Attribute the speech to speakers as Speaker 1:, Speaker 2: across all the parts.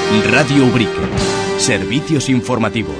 Speaker 1: Radio Ubrique. Servicios informativos.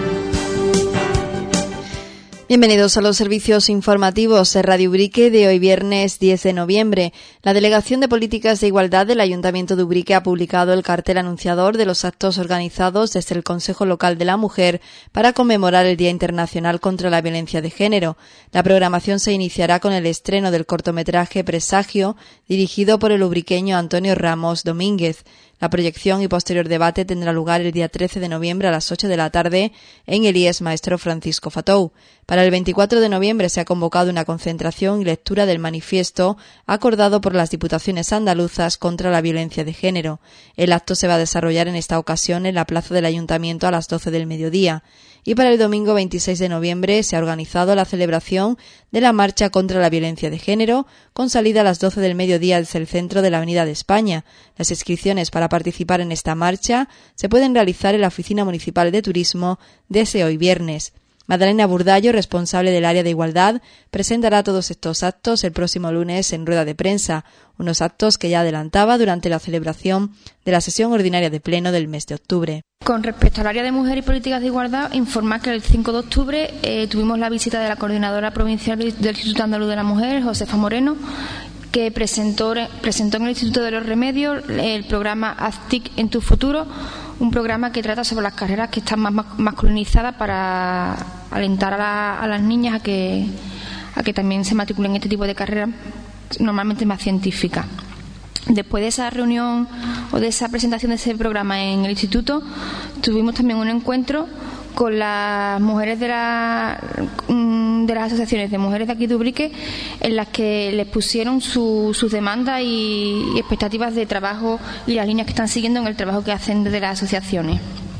Speaker 2: Bienvenidos a los servicios informativos de Radio Ubrique de hoy viernes 10 de noviembre. La Delegación de Políticas de Igualdad del Ayuntamiento de Ubrique ha publicado el cartel anunciador de los actos organizados desde el Consejo Local de la Mujer para conmemorar el Día Internacional contra la Violencia de Género. La programación se iniciará con el estreno del cortometraje Presagio, dirigido por el ubriqueño Antonio Ramos Domínguez. La proyección y posterior debate tendrá lugar el día 13 de noviembre a las 8 de la tarde en el IES Maestro Francisco Fatou. Para el 24 de noviembre se ha convocado una concentración y lectura del manifiesto acordado por las diputaciones andaluzas contra la violencia de género. El acto se va a desarrollar en esta ocasión en la plaza del Ayuntamiento a las 12 del mediodía. Y para el domingo 26 de noviembre se ha organizado la celebración de la Marcha contra la Violencia de Género, con salida a las 12 del mediodía desde el centro de la Avenida de España. Las inscripciones para participar en esta marcha se pueden realizar en la Oficina Municipal de Turismo desde hoy viernes. Madalena Burdallo, responsable del área de igualdad, presentará todos estos actos el próximo lunes en rueda de prensa, unos actos que ya adelantaba durante la celebración de la sesión ordinaria de pleno del mes de octubre.
Speaker 3: Con respecto al área de mujer y políticas de igualdad, informar que el 5 de octubre tuvimos la visita de la coordinadora provincial del Instituto Andaluz de la Mujer, Josefa Moreno, que presentó en el Instituto de los Remedios el programa AZTIC en tu futuro, un programa que trata sobre las carreras que están más masculinizadas para alentar a las niñas a que también se matriculen en este tipo de carreras normalmente más científicas. Después de esa reunión o de esa presentación de ese programa en el instituto, tuvimos también un encuentro con las mujeres de las asociaciones de mujeres de aquí de Ubrique, en las que les pusieron sus demandas y expectativas de trabajo y las líneas que están siguiendo en el trabajo que hacen desde las asociaciones.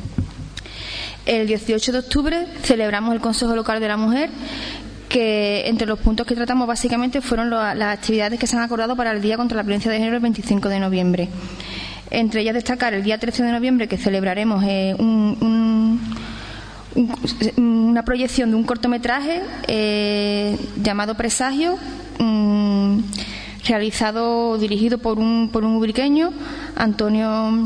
Speaker 3: El 18 de octubre celebramos el Consejo Local de la Mujer, que entre los puntos que tratamos básicamente fueron las actividades que se han acordado para el Día contra la Violencia de Género el 25 de noviembre. Entre ellas destacar el día 13 de noviembre, que celebraremos una proyección de un cortometraje llamado Presagio, dirigido por un ubriqueño, Antonio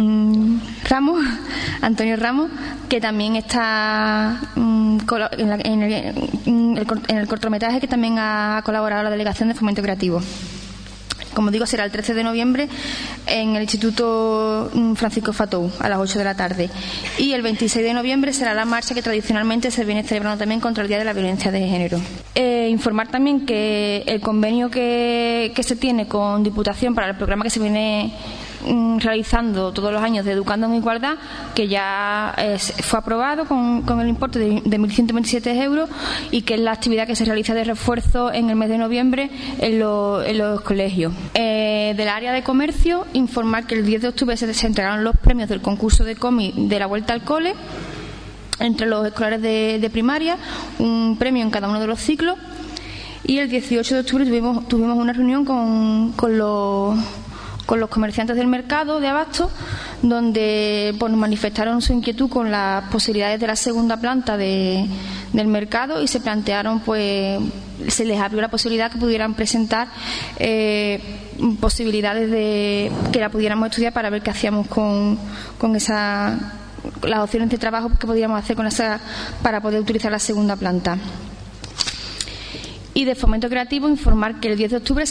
Speaker 3: Ramos, que también está en el cortometraje, que también ha colaborado la Delegación de Fomento Creativo. Como digo, será el 13 de noviembre en el Instituto Francisco Fatou a las 8 de la tarde. Y el 26 de noviembre será la marcha que tradicionalmente se viene celebrando también contra el Día de la Violencia de Género. Informar también que el convenio que se tiene con Diputación para el programa que se viene realizando todos los años de Educando en Igualdad, que ya fue aprobado con el importe de 1.127 euros, y que es la actividad que se realiza de refuerzo en el mes de noviembre en los colegios. Del área de comercio, informar que el 10 de octubre se entregaron los premios del concurso de cómic de la Vuelta al Cole entre los escolares de primaria, un premio en cada uno de los ciclos. Y el 18 de octubre tuvimos una reunión con los comerciantes del mercado de abasto, donde nos manifestaron su inquietud con las posibilidades de la segunda planta del mercado, y se plantearon, se les abrió la posibilidad que pudieran presentar posibilidades de que la pudiéramos estudiar para ver qué hacíamos con las opciones de trabajo que podíamos hacer con esa para poder utilizar la segunda planta. Y de Fomento Creativo, informar que el 10 de octubre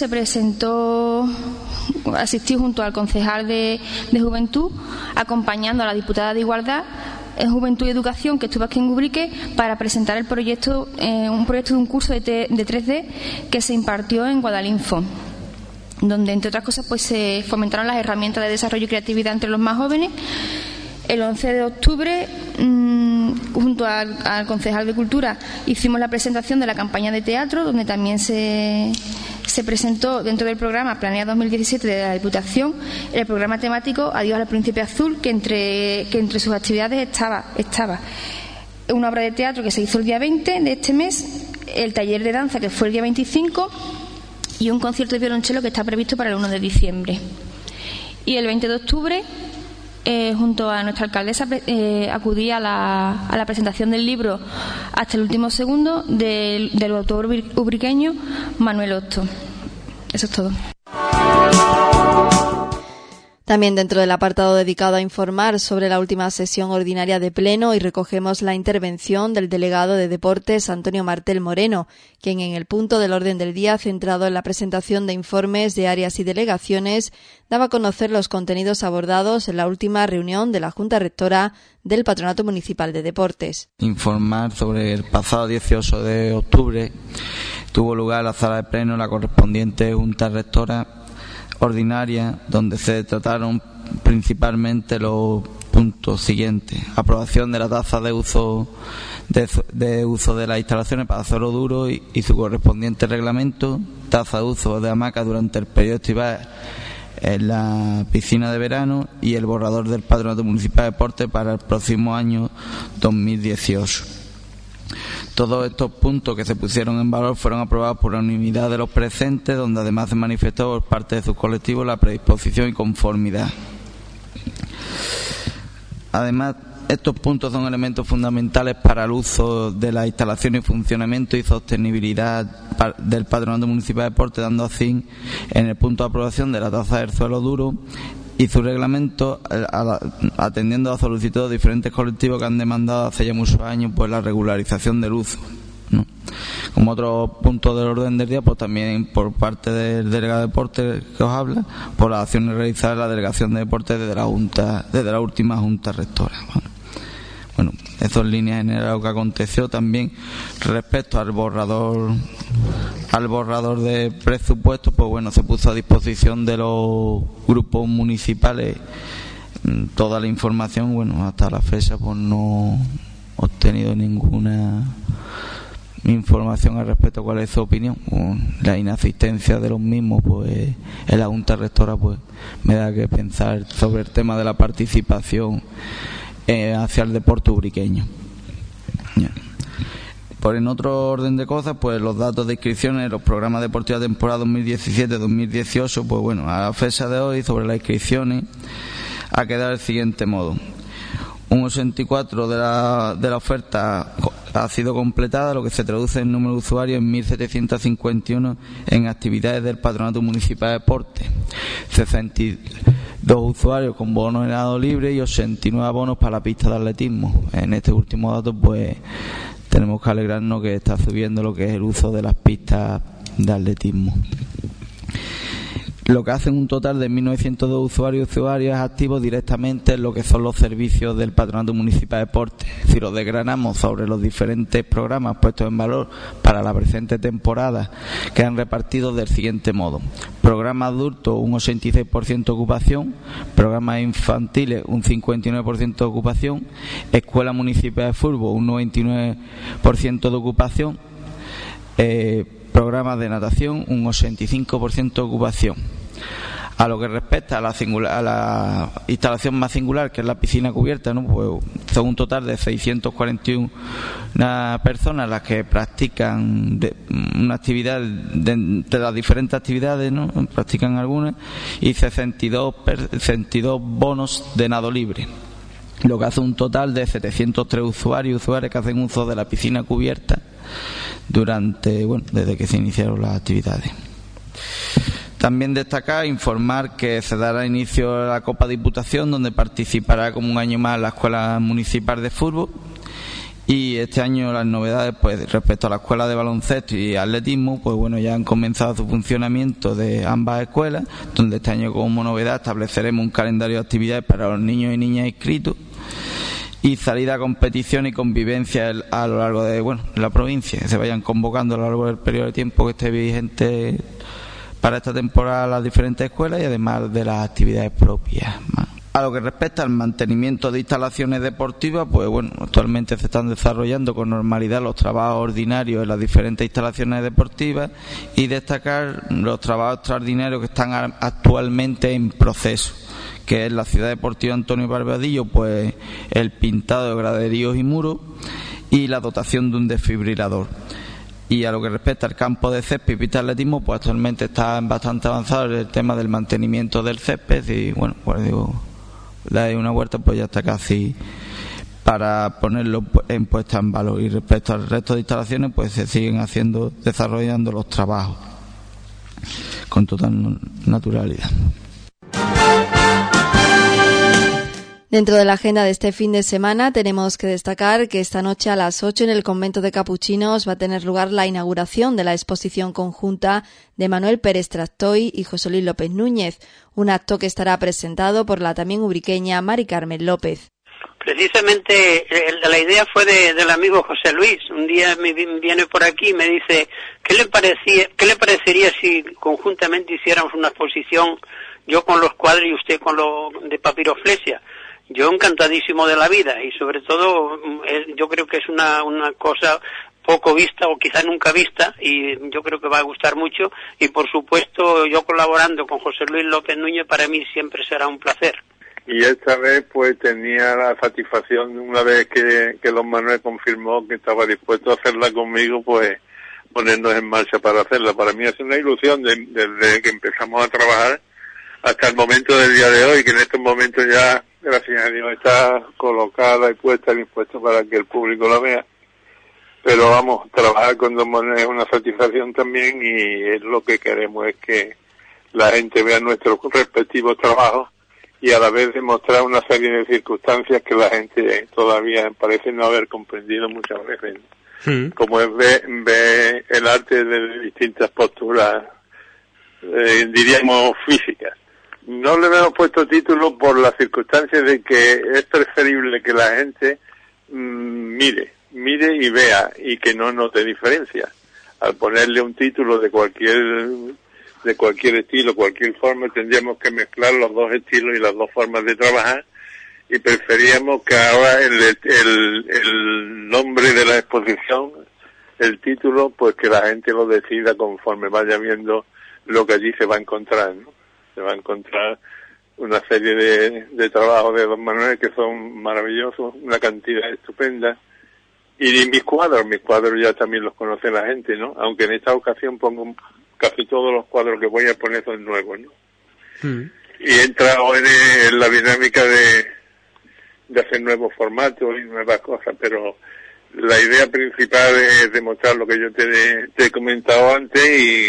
Speaker 3: asistió junto al concejal de Juventud, acompañando a la diputada de Igualdad en Juventud y Educación, que estuvo aquí en Ubrique, para presentar un proyecto de un curso de 3D que se impartió en Guadalinfo, donde entre otras cosas se fomentaron las herramientas de desarrollo y creatividad entre los más jóvenes. El 11 de octubre, junto al concejal de Cultura, hicimos la presentación de la campaña de teatro, donde también se presentó dentro del programa Planea 2017 de la Diputación el programa temático Adiós al Príncipe Azul, que entre sus actividades estaba una obra de teatro que se hizo el día 20 de este mes, el taller de danza, que fue el día 25, y un concierto de violonchelo que está previsto para el 1 de diciembre. Y el 20 de octubre, junto a nuestra alcaldesa, acudí a la presentación del libro Hasta el último segundo del autor ubriqueño Manuel Hosto. Eso es todo.
Speaker 2: También dentro del apartado dedicado a informar sobre la última sesión ordinaria de Pleno, y recogemos la intervención del delegado de Deportes, Antonio Martel Moreno, quien en el punto del orden del día centrado en la presentación de informes de áreas y delegaciones daba a conocer los contenidos abordados en la última reunión de la Junta Rectora del Patronato Municipal de Deportes.
Speaker 4: Informar sobre el pasado 18 de octubre tuvo lugar en la sala de Pleno la correspondiente Junta Rectora ordinaria, donde se trataron principalmente los puntos siguientes: aprobación de la tasa de uso de las instalaciones para suelo duro y su correspondiente reglamento, tasa de uso de hamacas durante el periodo estival en la piscina de verano y el borrador del Patronato Municipal de Deportes para el próximo año 2018. Todos estos puntos que se pusieron en valor fueron aprobados por la unanimidad de los presentes, donde además se manifestó por parte de sus colectivos la predisposición y conformidad. Además, estos puntos son elementos fundamentales para el uso de las instalaciones, funcionamiento y sostenibilidad del Patronato Municipal de Deportes, dando así en el punto de aprobación de la tasa del suelo duro y su reglamento, atendiendo a solicitudes de diferentes colectivos que han demandado hace ya muchos años pues la regularización del uso, ¿no? Como otro punto del orden del día, pues también por parte del delegado de deportes que os habla, por las acciones realizadas en la delegación de deportes desde la última Junta Rectora. Bueno, eso en línea general lo que aconteció. También respecto al borrador de presupuestos, pues bueno, se puso a disposición de los grupos municipales toda la información. Bueno, hasta la fecha pues no he obtenido ninguna información al respecto a cuál es su opinión. La inasistencia de los mismos pues en la Junta Rectora pues me da que pensar sobre el tema de la participación hacia el deporte ubriqueño. Por en otro orden de cosas, pues los datos de inscripciones en los programas deportivos de temporada 2017-2018, pues bueno, a la fecha de hoy sobre las inscripciones ha quedado del siguiente modo: un 84 de la oferta ha sido completada, lo que se traduce en número de usuarios en 1.751 en actividades del Patronato Municipal de Deportes, 62 usuarios con bonos en nado libre y 89 abonos para la pista de atletismo. En este último dato pues tenemos que alegrarnos que está subiendo lo que es el uso de las pistas de atletismo, lo que hacen un total de 1.902 usuarios y usuarias activos directamente en lo que son los servicios del Patronato Municipal de Deportes. Si lo desgranamos sobre los diferentes programas puestos en valor para la presente temporada, quedan repartidos del siguiente modo: programas adultos un 86% de ocupación, programas infantiles un 59% de ocupación, escuela municipal de fútbol un 99% de ocupación, programas de natación un 85% de ocupación. A lo que respecta a la instalación más singular, que es la piscina cubierta, ¿no? Pues son un total de 641 personas las que practican una actividad de las diferentes actividades, ¿no? Practican algunas, y 62 bonos de nado libre, lo que hace un total de 703 usuarios y usuarias que hacen uso de la piscina cubierta desde que se iniciaron las actividades. También destacar, informar que se dará inicio a la Copa Diputación, donde participará como un año más la Escuela Municipal de Fútbol. Y este año las novedades, pues respecto a la escuela de baloncesto y atletismo, pues bueno, ya han comenzado su funcionamiento de ambas escuelas, donde este año como novedad estableceremos un calendario de actividades para los niños y niñas inscritos y salida a competición y convivencia a lo largo de la provincia, que se vayan convocando a lo largo del periodo de tiempo que esté vigente para esta temporada las diferentes escuelas, y además de las actividades propias. A lo que respecta al mantenimiento de instalaciones deportivas, pues bueno, actualmente se están desarrollando con normalidad los trabajos ordinarios en las diferentes instalaciones deportivas, y destacar los trabajos extraordinarios que están actualmente en proceso, que es la Ciudad Deportiva Antonio Barbadillo, pues el pintado de graderíos y muros y la dotación de un desfibrilador. Y a lo que respecta al campo de césped y pista de atletismo, pues actualmente está bastante avanzado el tema del mantenimiento del césped, y bueno, pues digo, de una huerta pues ya está casi para ponerlo en puesta en valor. Y respecto al resto de instalaciones, pues se siguen desarrollando los trabajos con total naturalidad.
Speaker 2: Dentro de la agenda de este fin de semana tenemos que destacar que esta noche a las 8 en el convento de Capuchinos va a tener lugar la inauguración de la exposición conjunta de Manuel Pérez Tractoy y José Luis López Núñez, un acto que estará presentado por la también ubriqueña Mari Carmen López.
Speaker 5: Precisamente la idea fue del amigo José Luis. Un día viene por aquí y me dice, ¿qué le parecería si conjuntamente hiciéramos una exposición, yo con los cuadros y usted con lo de papiroflexia? Yo encantadísimo de la vida, y sobre todo yo creo que es una cosa poco vista o quizá nunca vista, y yo creo que va a gustar mucho, y por supuesto yo colaborando con José Luis López Núñez para mí siempre será un placer.
Speaker 6: Y esta vez pues tenía la satisfacción, una vez que don Manuel confirmó que estaba dispuesto a hacerla conmigo, pues ponernos en marcha para hacerla. Para mí es una ilusión desde que empezamos a trabajar hasta el momento del día de hoy, que en estos momentos ya, gracias a Dios, está colocada y puesta y dispuesta para que el público la vea. Pero vamos, trabajar con don Manuel es una satisfacción también, y es lo que queremos, es que la gente vea nuestros respectivos trabajos y a la vez demostrar una serie de circunstancias que la gente todavía parece no haber comprendido muchas veces. Como es ver el arte de distintas posturas, diríamos físicas. No le hemos puesto título por las circunstancias de que es preferible que la gente mire y vea, y que no note diferencia. Al ponerle un título de cualquier estilo, cualquier forma, tendríamos que mezclar los dos estilos y las dos formas de trabajar, y preferíamos que ahora el nombre de la exposición, el título, pues que la gente lo decida conforme vaya viendo lo que allí se va a encontrar, ¿no? Se va a encontrar una serie de trabajos de don Manuel que son maravillosos, una cantidad estupenda, y mis cuadros ya también los conoce la gente, ¿no? Aunque en esta ocasión pongo casi todos los cuadros que voy a poner son nuevos, ¿no? Y entra hoy en la dinámica de hacer nuevos formatos y nuevas cosas, pero la idea principal es demostrar lo que yo te he comentado antes,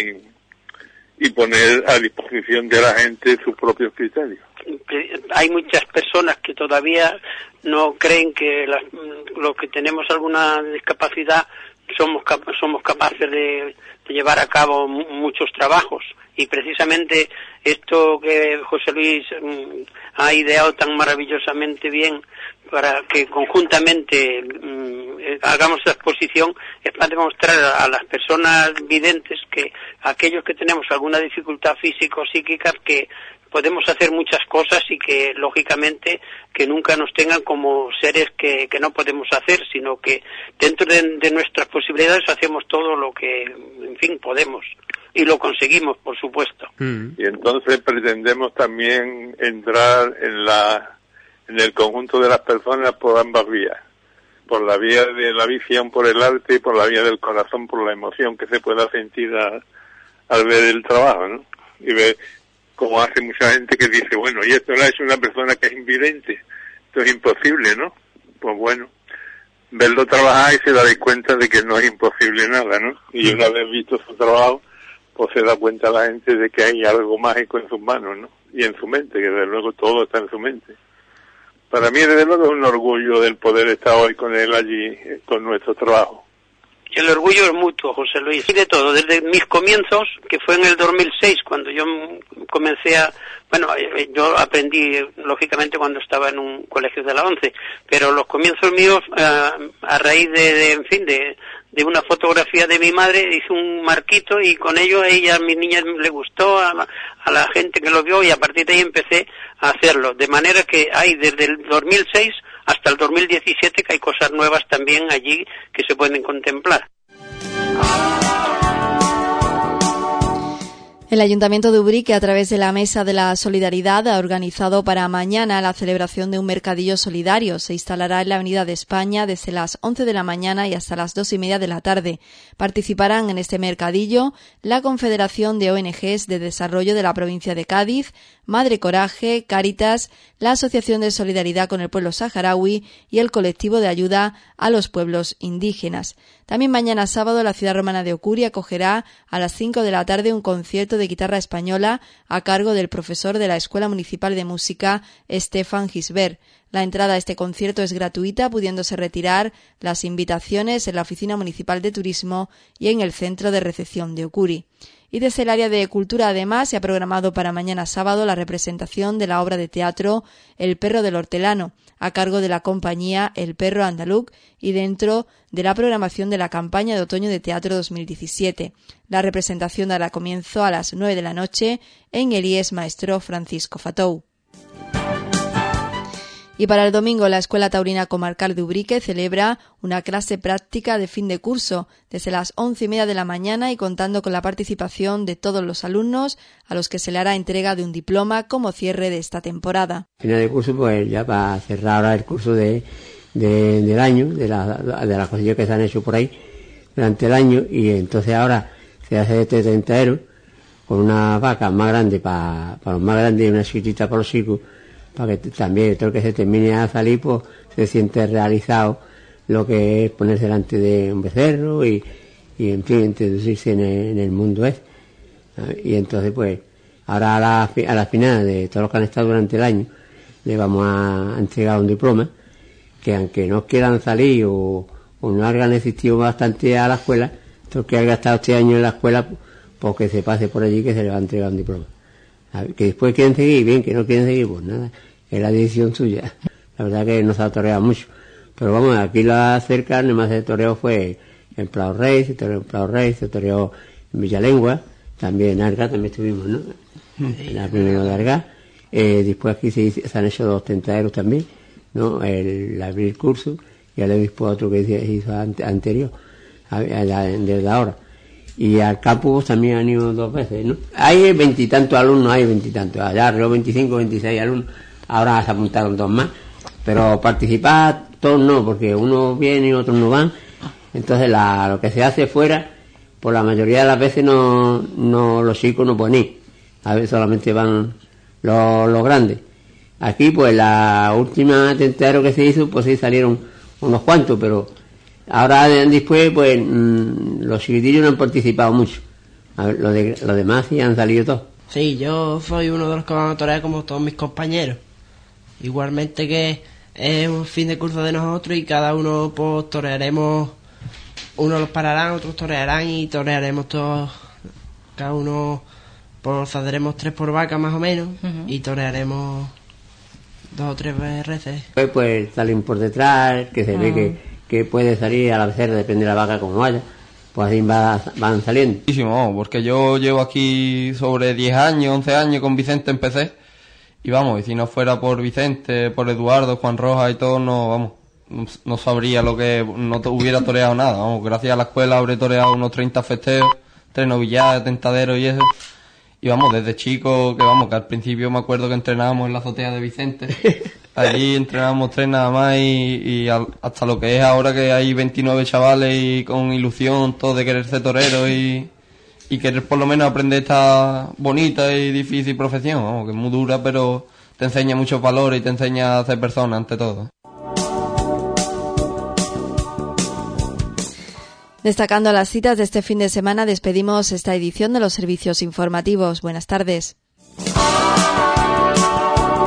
Speaker 6: y poner a disposición de la gente sus propios criterios.
Speaker 5: Hay muchas personas que todavía no creen que los que tenemos alguna discapacidad somos capaces de llevar a cabo muchos trabajos, y precisamente esto que José Luis ha ideado tan maravillosamente bien para que conjuntamente hagamos la exposición es para demostrar a las personas videntes, que aquellos que tenemos alguna dificultad física o psíquica, que podemos hacer muchas cosas, y que lógicamente que nunca nos tengan como seres que no podemos hacer, sino que dentro de nuestras posibilidades hacemos todo lo que, en fin, podemos, y lo conseguimos, por supuesto.
Speaker 6: Y entonces pretendemos también entrar en el conjunto de las personas por ambas vías, por la vía de la visión por el arte y por la vía del corazón por la emoción que se pueda sentir al ver el trabajo, ¿no? Y ver, como hace mucha gente que dice, bueno, y esto lo ha hecho una persona que es invidente, esto es imposible, ¿no? Pues bueno, verlo trabajar y se da cuenta de que no es imposible nada, ¿no? Y una vez visto su trabajo, pues se da cuenta la gente de que hay algo mágico en sus manos, ¿no? Y en su mente, que desde luego todo está en su mente. Para mí, desde luego, es un orgullo del poder estar hoy con él allí, con nuestro trabajo.
Speaker 5: El orgullo es mutuo, José Luis. Y de todo, desde mis comienzos, que fue en el 2006, cuando yo comencé yo aprendí, lógicamente, cuando estaba en un colegio de la ONCE, pero los comienzos míos, a raíz de una fotografía de mi madre, hice un marquito, y con ello a mi niña le gustó, a la gente que lo vio, y a partir de ahí empecé a hacerlo. De manera que hay desde el 2006 hasta el 2017 que hay cosas nuevas también allí que se pueden contemplar.
Speaker 2: El Ayuntamiento de Ubrique, a través de la Mesa de la Solidaridad, ha organizado para mañana la celebración de un mercadillo solidario. Se instalará en la Avenida de España desde las 11 de la mañana y hasta las 2:30 de la tarde. Participarán en este mercadillo la Confederación de ONGs de Desarrollo de la provincia de Cádiz, Madre Coraje, Cáritas, la Asociación de Solidaridad con el Pueblo Saharaui y el Colectivo de Ayuda a los Pueblos Indígenas. También mañana sábado la ciudad romana de Ocuri acogerá a las 5 de la tarde un concierto de guitarra española a cargo del profesor de la Escuela Municipal de Música, Stefan Gisbert. La entrada a este concierto es gratuita, pudiéndose retirar las invitaciones en la Oficina Municipal de Turismo y en el Centro de Recepción de Ocuri. Y desde el área de cultura, además, se ha programado para mañana sábado la representación de la obra de teatro El perro del hortelano, a cargo de la compañía El Perro Andaluz y dentro de la programación de la campaña de otoño de teatro 2017. La representación dará comienzo a las 9 de la noche en el IES Maestro Francisco Fatou. Y para el domingo, la Escuela Taurina Comarcal de Ubrique celebra una clase práctica de fin de curso desde las 11:30 de la mañana y contando con la participación de todos los alumnos a los que se le hará entrega de un diploma como cierre de esta temporada.
Speaker 7: Final de curso, pues ya para cerrar ahora el curso del año, de las cosillas que se han hecho por ahí durante el año, y entonces ahora se hace este tentadero con una vaca más grande para los más grandes y una chiquitita para los chicos, para que también todo el que se termine a salir pues se siente realizado lo que es ponerse delante de un becerro y en fin, introducirse en el mundo ese. Y entonces pues ahora a la final de todos los que han estado durante el año le vamos a entregar un diploma que, aunque no quieran salir o no hayan asistido bastante a la escuela, todo el que haya estado este año en la escuela, pues que se pase por allí, que se le va a entregar un diploma. Que después quieren seguir, bien, que no quieren seguir, pues nada, es la decisión suya. La verdad que no se ha toreado mucho. Pero vamos, aquí la cerca, el más de toreo fue en Prado Rey, se toreó en Villalengua, también en Arga, también estuvimos, ¿no? En la primera de Arga. Después aquí se han hecho 2 tentaderos también, ¿no? El abrir curso y el después otro que se hizo anterior, desde ahora. Y al campus también han ido 2 veces, ¿no? Hay 20 y tantos alumnos, allá arriba 25, 26 alumnos, ahora se apuntaron 2 más, pero participar todos no, porque unos vienen y otros no van, entonces lo que se hace fuera, por la mayoría de las veces no los chicos no pueden ir, a veces solamente van los grandes. Aquí pues la última tentadero que se hizo, pues sí salieron unos cuantos, pero ahora después, pues los chiquitillos no han participado mucho. A ver, los demás sí han salido todos.
Speaker 8: Sí, yo soy uno de los que van a torear como todos mis compañeros. Igualmente que es un fin de curso de nosotros y cada uno pues torearemos, unos los pararán, otros torearán y torearemos todos, cada uno pues saldremos 3 por vaca más o menos, y torearemos 2 o 3 veces.
Speaker 7: Pues salen por detrás, que se ve que puede salir a la becerra, depende de la vaca como vaya, pues así van saliendo.
Speaker 9: Muchísimo, porque yo llevo aquí sobre 10 años, 11 años, con Vicente empecé, y vamos, y si no fuera por Vicente, por Eduardo, Juan Rojas y todo, no sabría lo que, no hubiera toreado nada, vamos, gracias a la escuela habré toreado unos 30 festeos, 3 novilladas, tentaderos y eso. Y vamos, desde chico, que al principio me acuerdo que entrenábamos en la azotea de Vicente. Allí entrenábamos 3 nada más y hasta lo que es ahora, que hay 29 chavales y con ilusión, todo de querer ser torero y querer por lo menos aprender esta bonita y difícil profesión, vamos, que es muy dura, pero te enseña muchos valores y te enseña a ser persona ante todo.
Speaker 2: Destacando las citas de este fin de semana, despedimos esta edición de los servicios informativos. Buenas tardes.